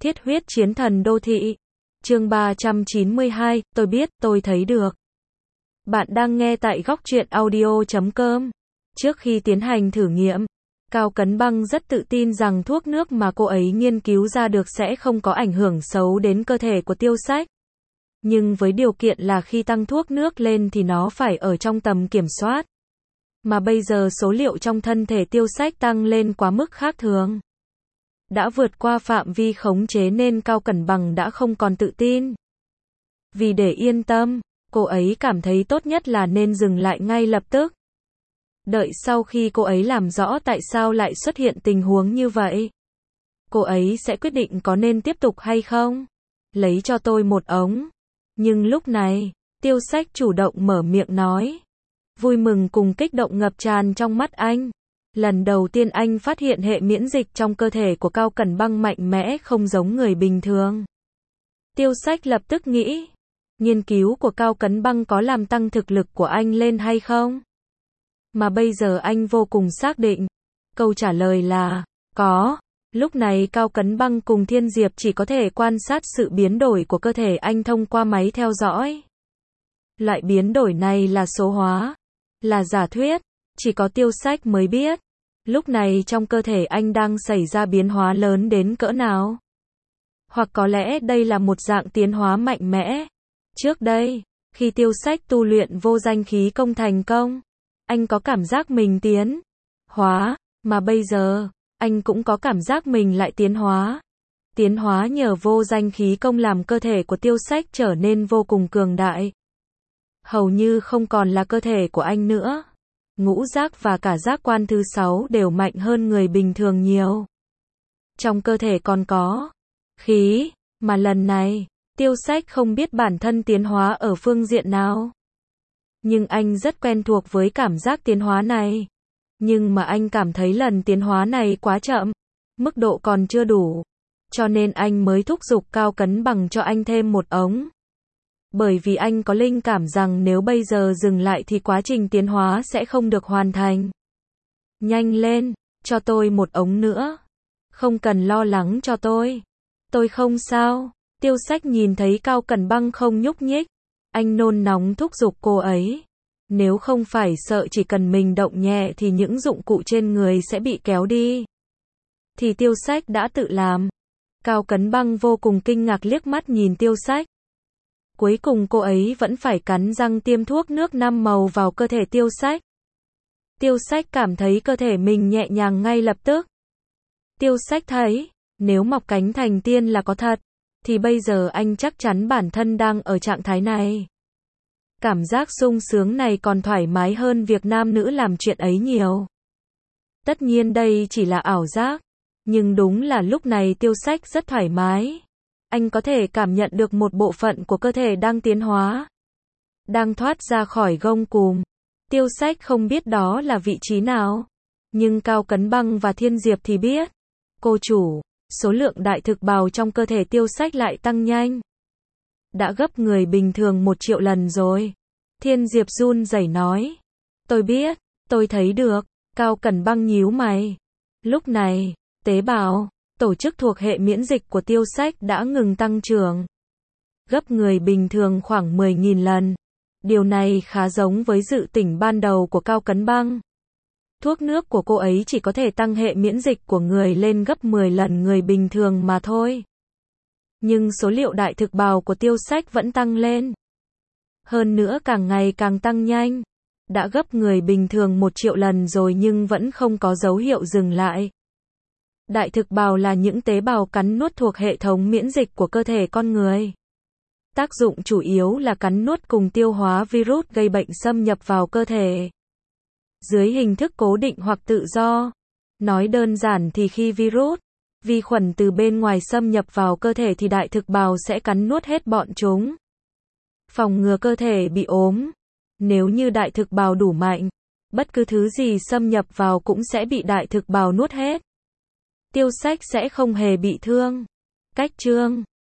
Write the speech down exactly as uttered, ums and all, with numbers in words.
Thiết huyết chiến thần đô thị. Chương ba trăm chín mươi hai, tôi biết, tôi thấy được. Bạn đang nghe tại góc truyện audio chấm com. Trước khi tiến hành thử nghiệm, Cao Cấn Băng rất tự tin rằng thuốc nước mà cô ấy nghiên cứu ra được sẽ không có ảnh hưởng xấu đến cơ thể của Tiêu Sách. Nhưng với điều kiện là khi tăng thuốc nước lên thì nó phải ở trong tầm kiểm soát. Mà bây giờ số liệu trong thân thể Tiêu Sách tăng lên quá mức khác thường. Đã vượt qua phạm vi khống chế nên Cao Cẩn Bằng đã không còn tự tin. Vì để yên tâm, cô ấy cảm thấy tốt nhất là nên dừng lại ngay lập tức. Đợi sau khi cô ấy làm rõ tại sao lại xuất hiện tình huống như vậy, cô ấy sẽ quyết định có nên tiếp tục hay không. Lấy cho tôi một ống. Nhưng lúc này, Tiêu Sách chủ động mở miệng nói. Vui mừng cùng kích động ngập tràn trong mắt anh. Lần đầu tiên anh phát hiện hệ miễn dịch trong cơ thể của Cao Cẩn Băng mạnh mẽ không giống người bình thường. Tiêu Sách lập tức nghĩ, nghiên cứu của Cao Cấn Băng có làm tăng thực lực của anh lên hay không? Mà bây giờ anh vô cùng xác định. Câu trả lời là, có. Lúc này Cao Cấn Băng cùng Thiên Diệp chỉ có thể quan sát sự biến đổi của cơ thể anh thông qua máy theo dõi. Loại biến đổi này là số hóa, là giả thuyết, chỉ có Tiêu Sách mới biết. Lúc này trong cơ thể anh đang xảy ra biến hóa lớn đến cỡ nào? Hoặc có lẽ đây là một dạng tiến hóa mạnh mẽ. Trước đây, khi Tiêu Sách tu luyện vô danh khí công thành công, anh có cảm giác mình tiến hóa, mà bây giờ, anh cũng có cảm giác mình lại tiến hóa. Tiến hóa nhờ vô danh khí công làm cơ thể của Tiêu Sách trở nên vô cùng cường đại. Hầu như không còn là cơ thể của anh nữa. Ngũ giác và cả giác quan thứ sáu đều mạnh hơn người bình thường nhiều. Trong cơ thể còn có khí, mà lần này, Tiêu Sách không biết bản thân tiến hóa ở phương diện nào. Nhưng anh rất quen thuộc với cảm giác tiến hóa này. Nhưng mà anh cảm thấy lần tiến hóa này quá chậm, mức độ còn chưa đủ. Cho nên anh mới thúc giục Cao Cấn Bằng cho anh thêm một ống. Bởi vì anh có linh cảm rằng nếu bây giờ dừng lại thì quá trình tiến hóa sẽ không được hoàn thành. Nhanh lên, cho tôi một ống nữa. Không cần lo lắng cho tôi. Tôi không sao. Tiêu Sách nhìn thấy Cao Cẩn Băng không nhúc nhích. Anh nôn nóng thúc giục cô ấy. Nếu không phải sợ chỉ cần mình động nhẹ thì những dụng cụ trên người sẽ bị kéo đi. Thì Tiêu Sách đã tự làm. Cao Cấn Băng vô cùng kinh ngạc liếc mắt nhìn Tiêu Sách. Cuối cùng cô ấy vẫn phải cắn răng tiêm thuốc nước năm màu vào cơ thể Tiêu Sách. Tiêu Sách cảm thấy cơ thể mình nhẹ nhàng ngay lập tức. Tiêu Sách thấy, nếu mọc cánh thành tiên là có thật, thì bây giờ anh chắc chắn bản thân đang ở trạng thái này. Cảm giác sung sướng này còn thoải mái hơn việc nam nữ làm chuyện ấy nhiều. Tất nhiên đây chỉ là ảo giác, nhưng đúng là lúc này Tiêu Sách rất thoải mái. Anh có thể cảm nhận được một bộ phận của cơ thể đang tiến hóa, đang thoát ra khỏi gông cùm. Tiêu Sách không biết đó là vị trí nào, nhưng Cao Cấn Băng và Thiên Diệp thì biết. Cô chủ, số lượng đại thực bào trong cơ thể Tiêu Sách lại tăng nhanh. Đã gấp người bình thường một triệu lần rồi. Thiên Diệp run rẩy nói. Tôi biết, tôi thấy được. Cao Cẩn Băng nhíu mày. Lúc này, tế bào, tổ chức thuộc hệ miễn dịch của Tiêu Sách đã ngừng tăng trưởng. Gấp người bình thường khoảng mười nghìn lần. Điều này khá giống với dự tỉnh ban đầu của Cao Cấn Băng. Thuốc nước của cô ấy chỉ có thể tăng hệ miễn dịch của người lên gấp mười lần người bình thường mà thôi. Nhưng số liệu đại thực bào của Tiêu Sách vẫn tăng lên. Hơn nữa càng ngày càng tăng nhanh. Đã gấp người bình thường một triệu lần rồi nhưng vẫn không có dấu hiệu dừng lại. Đại thực bào là những tế bào cắn nuốt thuộc hệ thống miễn dịch của cơ thể con người. Tác dụng chủ yếu là cắn nuốt cùng tiêu hóa virus gây bệnh xâm nhập vào cơ thể. Dưới hình thức cố định hoặc tự do. Nói đơn giản thì khi virus, vi khuẩn từ bên ngoài xâm nhập vào cơ thể thì đại thực bào sẽ cắn nuốt hết bọn chúng. Phòng ngừa cơ thể bị ốm. Nếu như đại thực bào đủ mạnh, bất cứ thứ gì xâm nhập vào cũng sẽ bị đại thực bào nuốt hết. Tiêu Sách sẽ không hề bị thương. Cách chương